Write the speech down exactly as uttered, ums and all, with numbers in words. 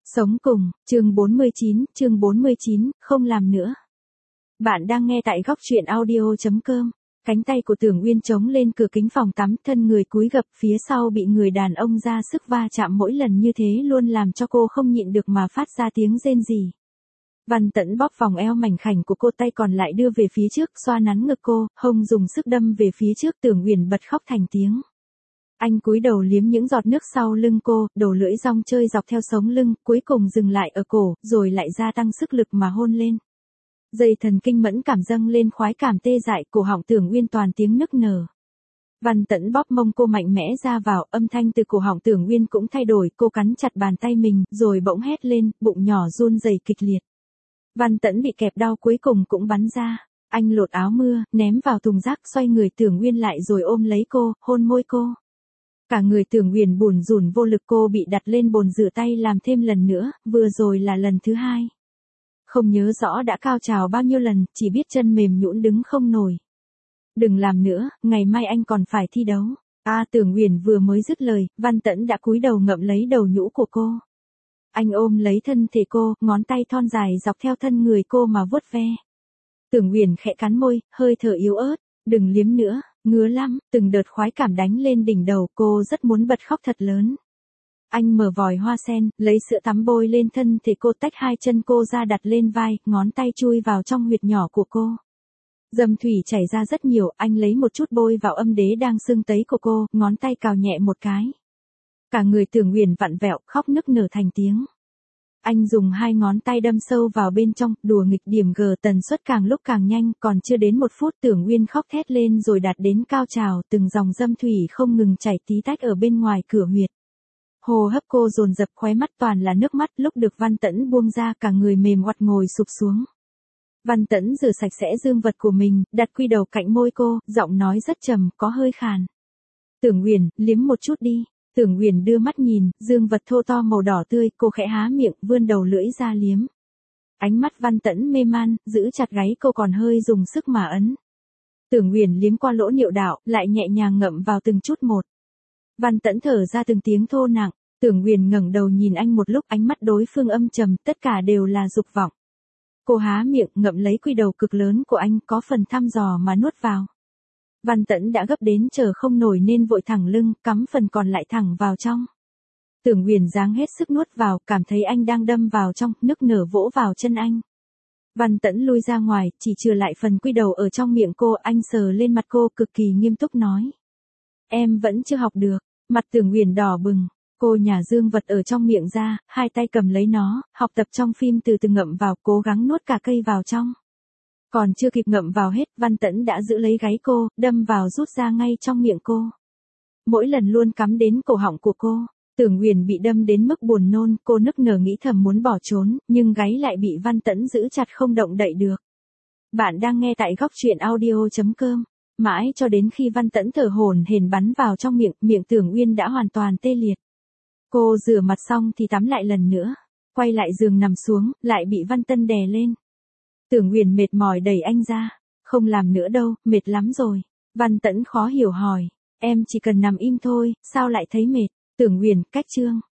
Sống cùng, chương bốn mươi chín, chương bốn mươi chín, không làm nữa. Bạn đang nghe tại góc truyện audio chấm com. Cánh tay của Tưởng Uyên chống lên cửa kính phòng tắm, thân người cúi gập, phía sau bị người đàn ông ra sức va chạm mỗi lần như thế luôn làm cho cô không nhịn được mà phát ra tiếng rên rỉ. Văn Tẫn bóp vòng eo mảnh khảnh của cô, tay còn lại đưa về phía trước, xoa nắn ngực cô, hông dùng sức đâm về phía trước. Tưởng Uyên bật khóc thành tiếng. Anh cúi đầu liếm những giọt nước sau lưng cô, đầu lưỡi rong chơi dọc theo sống lưng, cuối cùng dừng lại ở cổ, rồi lại gia tăng sức lực mà hôn lên. Dây thần kinh mẫn cảm dâng lên, khoái cảm tê dại, cổ họng Tưởng Uyên toàn tiếng nức nở. Văn Tẫn bóp mông cô mạnh mẽ ra vào, âm thanh từ cổ họng Tưởng Uyên cũng thay đổi, cô cắn chặt bàn tay mình, rồi bỗng hét lên, bụng nhỏ run rẩy kịch liệt. Văn Tẫn bị kẹp đau cuối cùng cũng bắn ra. Anh lột áo mưa, ném vào thùng rác, xoay người Tưởng Uyên lại rồi ôm lấy cô, hôn môi cô. Cả người Tưởng Uyên bủn rủn vô lực, cô bị đặt lên bồn rửa tay làm thêm lần nữa, vừa rồi là lần thứ hai. Không nhớ rõ đã cao trào bao nhiêu lần, chỉ biết chân mềm nhũn đứng không nổi. Đừng làm nữa, ngày mai anh còn phải thi đấu. A à, Tưởng Uyên vừa mới dứt lời, Văn Tẫn đã cúi đầu ngậm lấy đầu nhũ của cô. Anh ôm lấy thân thể cô, ngón tay thon dài dọc theo thân người cô mà vuốt ve. Tưởng Uyên khẽ cắn môi, hơi thở yếu ớt, đừng liếm nữa. Ngứa lắm, từng đợt khoái cảm đánh lên đỉnh đầu, cô rất muốn bật khóc thật lớn. Anh mở vòi hoa sen, lấy sữa tắm bôi lên thân thể cô, tách hai chân cô ra đặt lên vai, ngón tay chui vào trong huyệt nhỏ của cô. Dâm thủy chảy ra rất nhiều, anh lấy một chút bôi vào âm đế đang sưng tấy của cô, ngón tay cào nhẹ một cái. Cả người Tưởng Uyên vặn vẹo, khóc nức nở thành tiếng. Anh dùng hai ngón tay đâm sâu vào bên trong, đùa nghịch điểm G, tần suất càng lúc càng nhanh, còn chưa đến một phút Tưởng Uyên khóc thét lên rồi đạt đến cao trào, từng dòng dâm thủy không ngừng chảy tí tách ở bên ngoài cửa huyệt. Hô hấp cô dồn dập, khóe mắt toàn là nước mắt, lúc được Văn Tẫn buông ra cả người mềm oặt ngồi sụp xuống. Văn Tẫn rửa sạch sẽ dương vật của mình, đặt quy đầu cạnh môi cô, giọng nói rất trầm, có hơi khàn. Tưởng Uyên, liếm một chút đi. Tưởng Uyên đưa mắt nhìn, dương vật thô to màu đỏ tươi, cô khẽ há miệng, vươn đầu lưỡi ra liếm. Ánh mắt Văn Tẫn mê man, giữ chặt gáy cô còn hơi dùng sức mà ấn. Tưởng Uyên liếm qua lỗ niệu đạo, lại nhẹ nhàng ngậm vào từng chút một. Văn Tẫn thở ra từng tiếng thô nặng, Tưởng Uyên ngẩng đầu nhìn anh một lúc, ánh mắt đối phương âm trầm, tất cả đều là dục vọng. Cô há miệng, ngậm lấy quy đầu cực lớn của anh, có phần thăm dò mà nuốt vào. Văn Tẫn đã gấp đến chờ không nổi nên vội thẳng lưng, cắm phần còn lại thẳng vào trong. Tưởng Uyên giáng hết sức nuốt vào, cảm thấy anh đang đâm vào trong, nức nở vỗ vào chân anh. Văn Tẫn lui ra ngoài, chỉ chừa lại phần quy đầu ở trong miệng cô, anh sờ lên mặt cô cực kỳ nghiêm túc nói. Em vẫn chưa học được, mặt Tưởng Uyên đỏ bừng, cô nhả dương vật ở trong miệng ra, hai tay cầm lấy nó, học tập trong phim từ từ ngậm vào, cố gắng nuốt cả cây vào trong. Còn chưa kịp ngậm vào hết, Văn Tẫn đã giữ lấy gáy cô, đâm vào rút ra ngay trong miệng cô. Mỗi lần luôn cắm đến cổ họng của cô. Tưởng Uyên bị đâm đến mức buồn nôn, cô nức nở nghĩ thầm muốn bỏ trốn, nhưng gáy lại bị Văn Tẫn giữ chặt không động đậy được. Bạn đang nghe tại góc truyện audio chấm com. Mãi cho đến khi Văn Tẫn thở hổn hển bắn vào trong miệng, miệng Tưởng Uyên đã hoàn toàn tê liệt. Cô rửa mặt xong thì tắm lại lần nữa. Quay lại giường nằm xuống, lại bị Văn Tẫn đè lên. Tưởng Uyên mệt mỏi đẩy anh ra. Không làm nữa đâu, mệt lắm rồi. Văn Tẫn khó hiểu hỏi. Em chỉ cần nằm im thôi, sao lại thấy mệt? Tưởng Uyên, cách chương.